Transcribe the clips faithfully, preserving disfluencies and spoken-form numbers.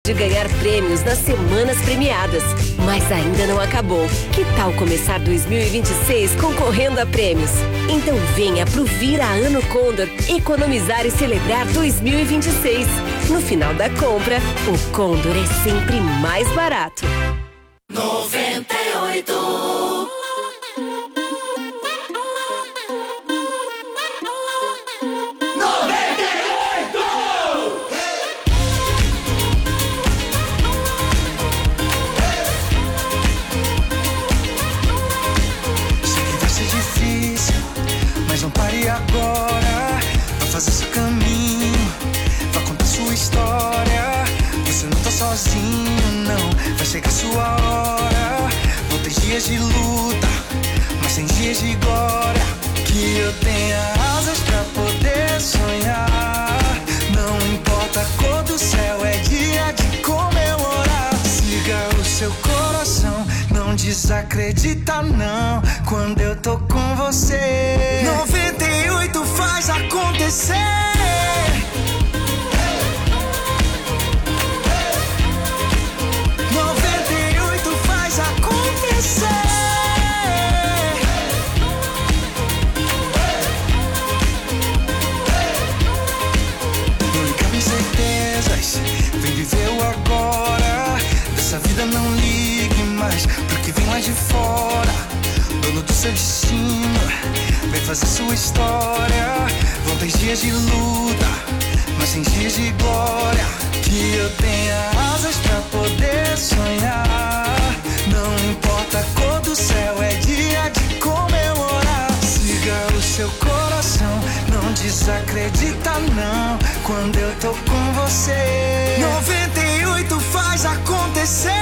de ganhar prêmios nas semanas premiadas. Mas ainda não acabou. Que tal começar dois mil e vinte e seis concorrendo a prêmios? Então venha pro Vira Ano Condor economizar e celebrar dois mil e vinte e seis. No final da compra, o Condor é sempre mais barato. noventa e oito. Agora, vai fazer seu caminho, vai contar sua história. Você não tá sozinho, não. Vai chegar sua hora. Vão ter dias de luta, mas tem dias de glória. Que eu tenha asas pra poder sonhar. Não importa a cor do céu, é dia de comemorar. Siga o seu coração, não desacredita não. Quando eu tô com você, noventa e oito faz acontecer. noventa e oito faz acontecer. Não liga em certezas, vem viver o agora. Dessa vida não ligue mais pro que vem lá de fora. Dono do seu destino, vem fazer sua história. Vão ter dias de luta, mas tem dias de glória. Que eu tenha asas pra poder sonhar. Não importa a cor do céu, é dia de comemorar. Siga o seu coração, não desacredita não. Quando eu tô com você, noventa e oito faz acontecer.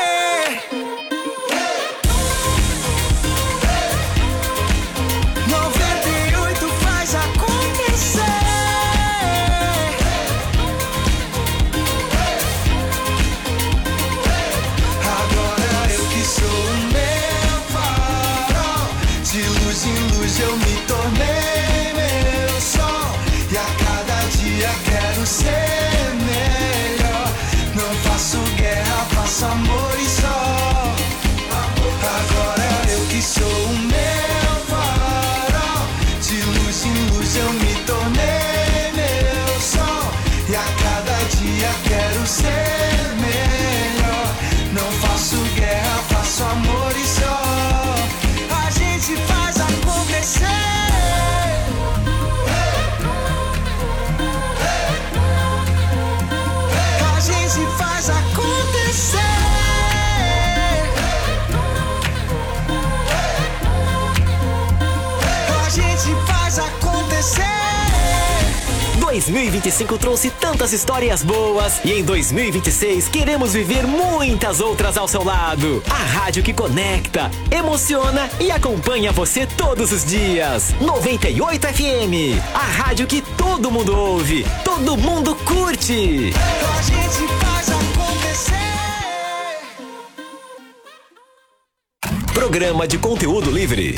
Eu me tornei meu sol e a cada dia quero ser melhor. Não faço guerra, faço amor e só. Agora eu que sou o meu farol, de luz em luz eu me tornei meu sol e a cada dia quero ser melhor. Não faço guerra, faço amor e só. A gente faz acontecer. A gente faz acontecer. A gente faz acontecer. dois mil e vinte e cinco trouxe tantas histórias boas e em dois mil e vinte e seis queremos viver muitas outras ao seu lado. A rádio que conecta, emociona e acompanha você todos os dias. noventa e oito F M, a rádio que todo mundo ouve, todo mundo curte. A gente faz acontecer. Programa de conteúdo livre.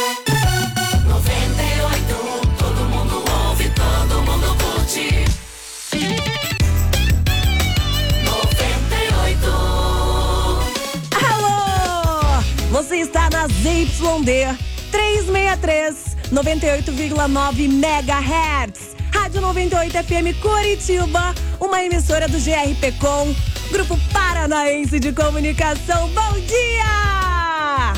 Você está na Z Y D trezentos e sessenta e três, noventa e oito vírgula nove megahertz. Rádio noventa e oito F M Curitiba, uma emissora do G R P Com, Grupo Paranaense de Comunicação. Bom dia!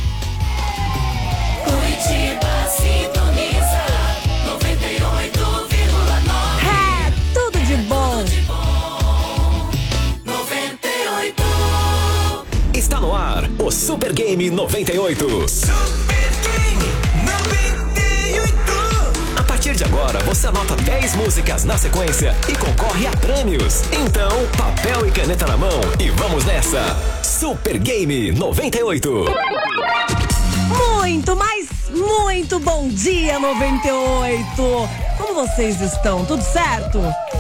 Curitiba sintoniza noventa e oito vírgula nove. É, tudo de bom. Tudo de bom. noventa e oito. Está no ar o Super Game noventa e oito. Super Game noventa e oito. A partir de agora, você anota dez músicas na sequência e concorre a prêmios. Então, papel e caneta na mão e vamos nessa. Super Game noventa e oito. Muito, mas muito bom dia, noventa e oito. Como vocês estão? Tudo certo?